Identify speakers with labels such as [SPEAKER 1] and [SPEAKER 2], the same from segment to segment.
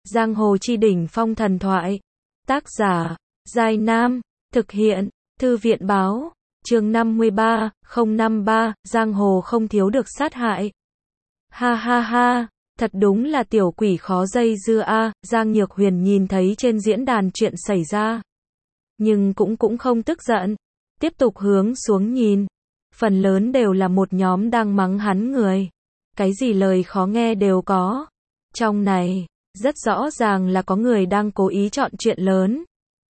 [SPEAKER 1] Giang hồ chi đỉnh phong thần thoại. Tác giả, Giai Nam. Thực hiện, Thư viện báo. Chương 53, 053, Giang hồ không thiếu được sát hại. Ha ha ha, thật đúng là tiểu quỷ khó dây dưa a. Giang Nhược Huyền nhìn thấy trên diễn đàn chuyện xảy ra. Nhưng cũng không tức giận. Tiếp tục hướng xuống nhìn. Phần lớn đều là một nhóm đang mắng hắn người. Cái gì lời khó nghe đều có. Trong này, rất rõ ràng là có người đang cố ý chọn chuyện lớn.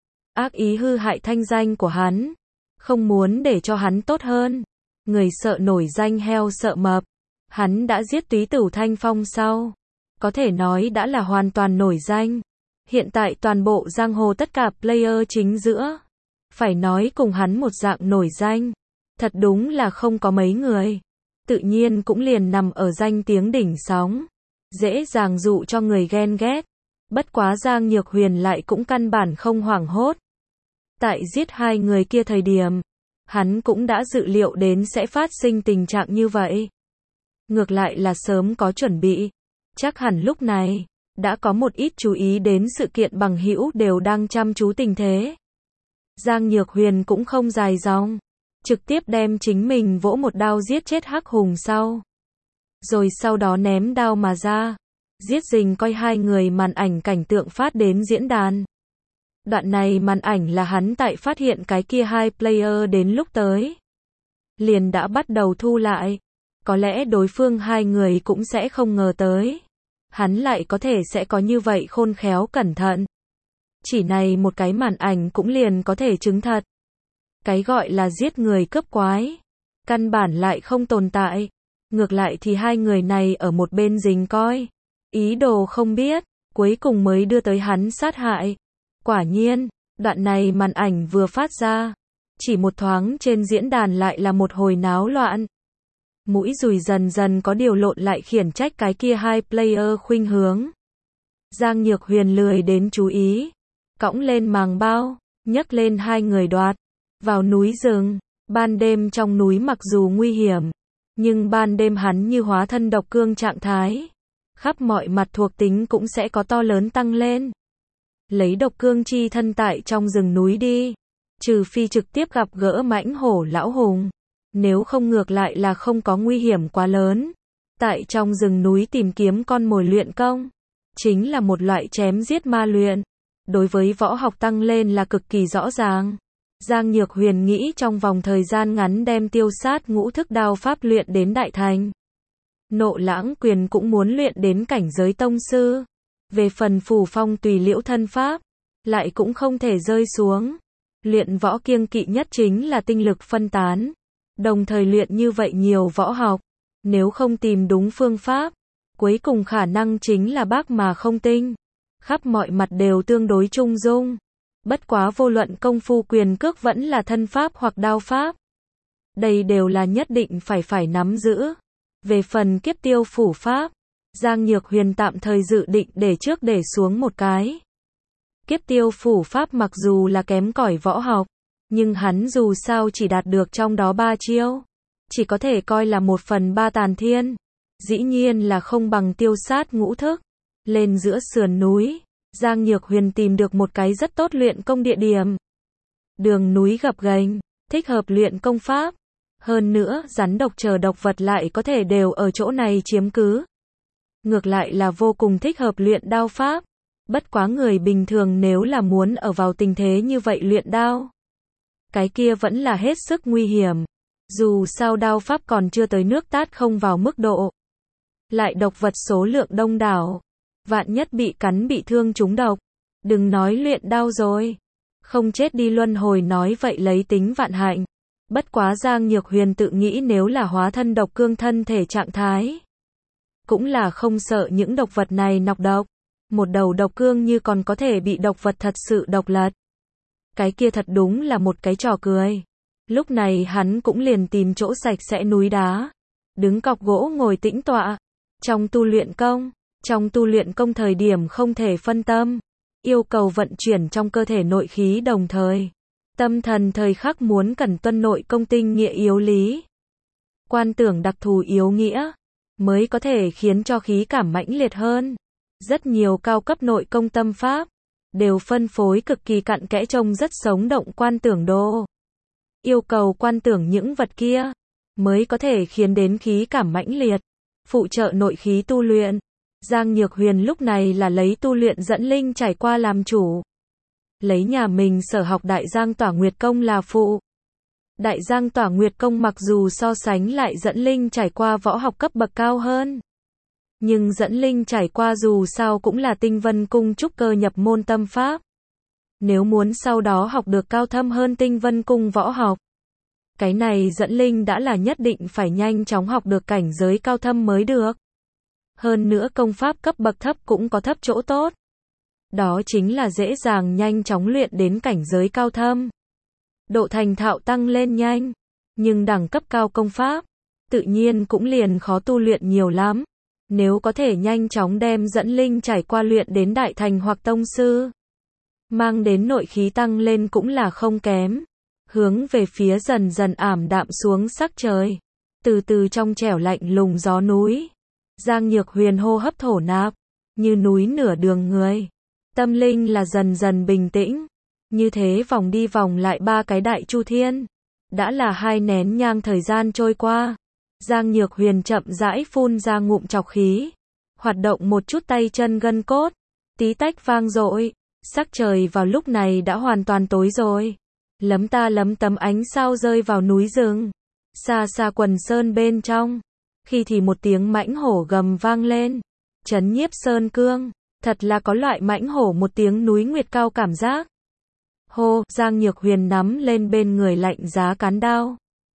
[SPEAKER 1] Ác ý hư hại thanh danh của hắn. Không muốn để cho hắn tốt hơn. Người sợ nổi danh heo sợ mập. Hắn đã giết Túy Tửu Thanh Phong sau. Có thể nói đã là hoàn toàn nổi danh. Hiện tại toàn bộ giang hồ tất cả player chính giữa. Phải nói cùng hắn một dạng nổi danh. Thật đúng là không có mấy người. Tự nhiên cũng liền nằm ở danh tiếng đỉnh sóng. Dễ dàng dụ cho người ghen ghét. Bất quá Giang Nhược Huyền lại cũng căn bản không hoảng hốt. Tại giết hai người kia thời điểm, hắn cũng đã dự liệu đến sẽ phát sinh tình trạng như vậy. Ngược lại là sớm có chuẩn bị. Chắc hẳn lúc này, đã có một ít chú ý đến sự kiện bằng hữu đều đang chăm chú tình thế. Giang Nhược Huyền cũng không dài dòng. Trực tiếp đem chính mình vỗ một đao giết chết Hắc Hùng sau. Rồi sau đó ném đao mà ra. Giết rình coi hai người màn ảnh cảnh tượng phát đến diễn đàn. Đoạn này màn ảnh là hắn tại phát hiện cái kia hai player đến lúc tới. Liền đã bắt đầu thu lại. Có lẽ đối phương hai người cũng sẽ không ngờ tới. Hắn lại có thể sẽ có như vậy khôn khéo cẩn thận. Chỉ này một cái màn ảnh cũng liền có thể chứng thật. Cái gọi là giết người cướp quái. Căn bản lại không tồn tại. Ngược lại thì hai người này ở một bên rình coi. Ý đồ không biết. Cuối cùng mới đưa tới hắn sát hại. Quả nhiên, đoạn này màn ảnh vừa phát ra. Chỉ một thoáng trên diễn đàn lại là một hồi náo loạn. Mũi dùi dần dần có điều lộn lại khiển trách cái kia hai player khuynh hướng. Giang Nhược Huyền lười đến chú ý. Cõng lên màng bao. Nhấc lên hai người đoạt. Vào núi rừng. Ban đêm trong núi mặc dù nguy hiểm. Nhưng ban đêm hắn như hóa thân độc cương trạng thái. Khắp mọi mặt thuộc tính cũng sẽ có to lớn tăng lên. Lấy độc cương chi thân tại trong rừng núi đi. Trừ phi trực tiếp gặp gỡ mãnh hổ lão hùng. Nếu không ngược lại là không có nguy hiểm quá lớn. Tại trong rừng núi tìm kiếm con mồi luyện công. Chính là một loại chém giết ma luyện. Đối với võ học tăng lên là cực kỳ rõ ràng. Giang Nhược Huyền nghĩ trong vòng thời gian ngắn đem tiêu sát ngũ thức đao pháp luyện đến đại thành. Nộ lãng quyền cũng muốn luyện đến cảnh giới tông sư. Về phần phù phong tùy liễu thân pháp, lại cũng không thể rơi xuống. Luyện võ kiêng kỵ nhất chính là tinh lực phân tán. Đồng thời luyện như vậy nhiều võ học. Nếu không tìm đúng phương pháp, cuối cùng khả năng chính là bác mà không tinh. Khắp mọi mặt đều tương đối trung dung. Bất quá vô luận công phu quyền cước vẫn là thân pháp hoặc đao pháp. Đây đều là nhất định phải nắm giữ. Về phần kiếp tiêu phủ pháp, Giang Nhược Huyền tạm thời dự định để xuống một cái. Kiếp tiêu phủ pháp mặc dù là kém cỏi võ học, nhưng hắn dù sao chỉ đạt được trong đó 3 chiêu. Chỉ có thể coi là 1/3 tàn thiên. Dĩ nhiên là không bằng tiêu sát ngũ thức. Lên giữa sườn núi, Giang Nhược Huyền tìm được một cái rất tốt luyện công địa điểm. Đường núi gập ghềnh, thích hợp luyện công pháp. Hơn nữa, rắn độc chờ độc vật lại có thể đều ở chỗ này chiếm cứ. Ngược lại là vô cùng thích hợp luyện đao pháp. Bất quá người bình thường nếu là muốn ở vào tình thế như vậy luyện đao, cái kia vẫn là hết sức nguy hiểm. Dù sao đao pháp còn chưa tới nước tát không vào mức độ. Lại độc vật số lượng đông đảo. Vạn nhất bị cắn bị thương trúng độc. Đừng nói luyện đao rồi. Không chết đi luân hồi nói vậy lấy tính vạn hạnh. Bất quá Giang Nhược Huyền tự nghĩ nếu là hóa thân độc cương thân thể trạng thái. Cũng là không sợ những độc vật này nọc độc. Một đầu độc cương như còn có thể bị độc vật thật sự độc lật. Cái kia thật đúng là một cái trò cười. Lúc này hắn cũng liền tìm chỗ sạch sẽ núi đá. Đứng cọc gỗ ngồi tĩnh tọa. Trong tu luyện công thời điểm không thể phân tâm. Yêu cầu vận chuyển trong cơ thể nội khí đồng thời. Tâm thần thời khắc muốn cần tuân nội công tinh nghĩa yếu lý. Quan tưởng đặc thù yếu nghĩa. Mới có thể khiến cho khí cảm mãnh liệt hơn. Rất nhiều cao cấp nội công tâm pháp, đều phân phối cực kỳ cặn kẽ trông rất sống động quan tưởng đồ. Yêu cầu quan tưởng những vật kia, mới có thể khiến đến khí cảm mãnh liệt, phụ trợ nội khí tu luyện. Giang Nhược Huyền lúc này là lấy tu luyện dẫn linh trải qua làm chủ. Lấy nhà mình sở học Đại Giang Tỏa Nguyệt Công là phụ. Đại Giang Tỏa Nguyệt Công mặc dù so sánh lại dẫn linh trải qua võ học cấp bậc cao hơn, nhưng dẫn linh trải qua dù sao cũng là Tinh Vân Cung trúc cơ nhập môn tâm pháp. Nếu muốn sau đó học được cao thâm hơn Tinh Vân Cung võ học, cái này dẫn linh đã là nhất định phải nhanh chóng học được cảnh giới cao thâm mới được. Hơn nữa công pháp cấp bậc thấp cũng có thấp chỗ tốt. Đó chính là dễ dàng nhanh chóng luyện đến cảnh giới cao thâm. Độ thành thạo tăng lên nhanh, nhưng đẳng cấp cao công pháp, tự nhiên cũng liền khó tu luyện nhiều lắm. Nếu có thể nhanh chóng đem dẫn linh trải qua luyện đến đại thành hoặc tông sư, mang đến nội khí tăng lên cũng là không kém. Hướng về phía dần dần ảm đạm xuống sắc trời, từ từ trong trẻo lạnh lùng gió núi, Giang Nhược Huyền hô hấp thổ nạp, như núi nửa đường người. Tâm linh là dần dần bình tĩnh, như thế vòng đi vòng lại 3 cái đại chu thiên. Đã là 2 nén nhang thời gian trôi qua, Giang Nhược Huyền chậm rãi phun ra ngụm trọc khí, hoạt động một chút tay chân gân cốt, tí tách vang dội, sắc trời vào lúc này đã hoàn toàn tối rồi. Lấm ta lấm tấm ánh sao rơi vào núi rừng, xa xa quần sơn bên trong, khi thì một tiếng mãnh hổ gầm vang lên, chấn nhiếp sơn cương, thật là có loại mãnh hổ một tiếng núi nguyệt cao cảm giác. Hô, Giang Nhược Huyền nắm lên bên người lạnh giá cán đao.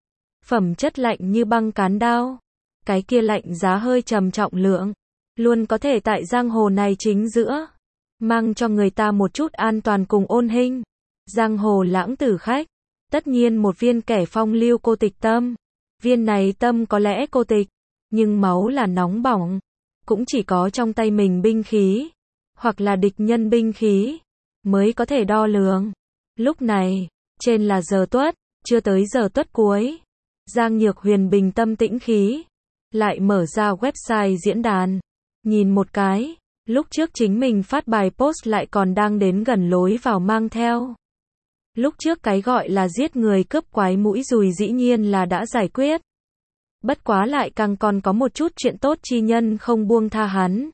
[SPEAKER 1] Phẩm chất lạnh như băng cán đao, cái kia lạnh giá hơi trầm trọng lượng, luôn có thể tại giang hồ này chính giữa, mang cho người ta một chút an toàn cùng ôn hình. Giang hồ lãng tử khách, tất nhiên một viên kẻ phong lưu cô tịch tâm. Viên này tâm có lẽ cô tịch, nhưng máu là nóng bỏng, cũng chỉ có trong tay mình binh khí, hoặc là địch nhân binh khí, mới có thể đo lường. Lúc này, trên là giờ tuất, chưa tới giờ tuất cuối. Giang Nhược Huyền bình tâm tĩnh khí, lại mở ra website diễn đàn, nhìn một cái, lúc trước chính mình phát bài post lại còn đang đến gần lối vào mang theo. Lúc trước cái gọi là giết người cướp quái mũi dùi dĩ nhiên là đã giải quyết. Bất quá lại càng còn có một chút chuyện tốt chi nhân không buông tha hắn.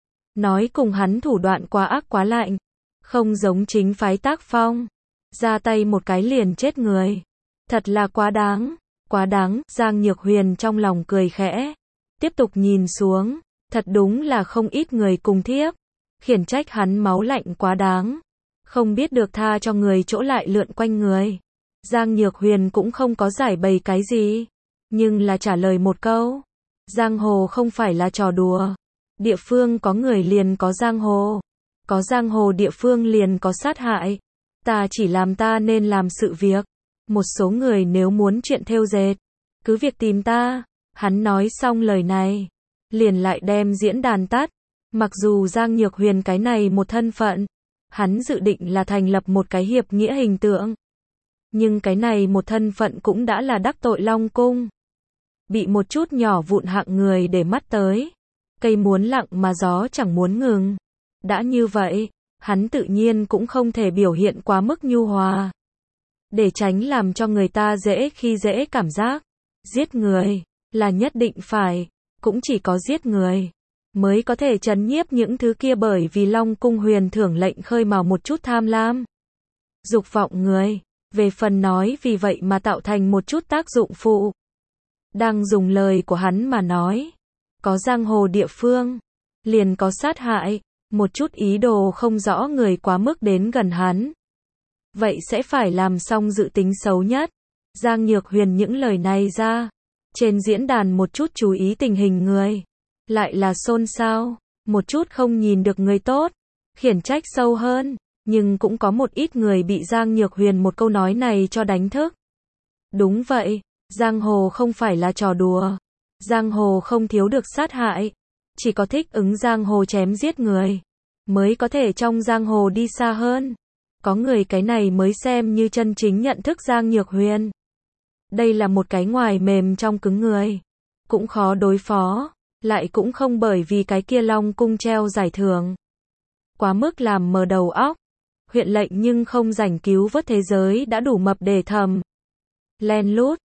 [SPEAKER 1] Nói cùng hắn thủ đoạn quá ác quá lạnh, không giống chính phái tác phong, ra tay một cái liền chết người. Thật là quá đáng, quá đáng. Giang Nhược Huyền trong lòng cười khẽ, tiếp tục nhìn xuống, thật đúng là không ít người cùng thiếp, khiển trách hắn máu lạnh quá đáng, không biết được tha cho người chỗ lại lượn quanh người. Giang Nhược Huyền cũng không có giải bày cái gì, nhưng là trả lời một câu, giang hồ không phải là trò đùa, địa phương có người liền có giang hồ, có giang hồ địa phương liền có sát hại, ta chỉ làm ta nên làm sự việc, một số người nếu muốn chuyện thêu dệt, cứ việc tìm ta. Hắn nói xong lời này, liền lại đem diễn đàn tắt. Mặc dù Giang Nhược Huyền cái này một thân phận, hắn dự định là thành lập một cái hiệp nghĩa hình tượng, nhưng cái này một thân phận cũng đã là đắc tội Long Cung, bị một chút nhỏ vụn hạng người để mắt tới, cây muốn lặng mà gió chẳng muốn ngừng. Đã như vậy, hắn tự nhiên cũng không thể biểu hiện quá mức nhu hòa, để tránh làm cho người ta dễ khi dễ cảm giác. Giết người là nhất định phải, cũng chỉ có giết người mới có thể trấn nhiếp những thứ kia bởi vì Long Cung huyền thưởng lệnh khơi mào một chút tham lam, dục vọng người. Về phần nói vì vậy mà tạo thành một chút tác dụng phụ. Đang dùng lời của hắn mà nói, có giang hồ địa phương, liền có sát hại, một chút ý đồ không rõ người quá mức đến gần hắn. Vậy sẽ phải làm xong dự tính xấu nhất. Giang Nhược Huyền những lời này ra, trên diễn đàn một chút chú ý tình hình người, lại là xôn xao, một chút không nhìn được người tốt, khiển trách sâu hơn, nhưng cũng có một ít người bị Giang Nhược Huyền một câu nói này cho đánh thức. Đúng vậy, giang hồ không phải là trò đùa, giang hồ không thiếu được sát hại, chỉ có thích ứng giang hồ chém giết người, mới có thể trong giang hồ đi xa hơn. Có người cái này mới xem như chân chính nhận thức Giang Nhược Huyền. Đây là một cái ngoài mềm trong cứng người, cũng khó đối phó. Lại cũng không bởi vì cái kia Long Cung treo giải thưởng. Quá mức làm mờ đầu óc. Huyện lệnh nhưng không rảnh cứu vớt thế giới đã đủ mập để thầm. Len lút.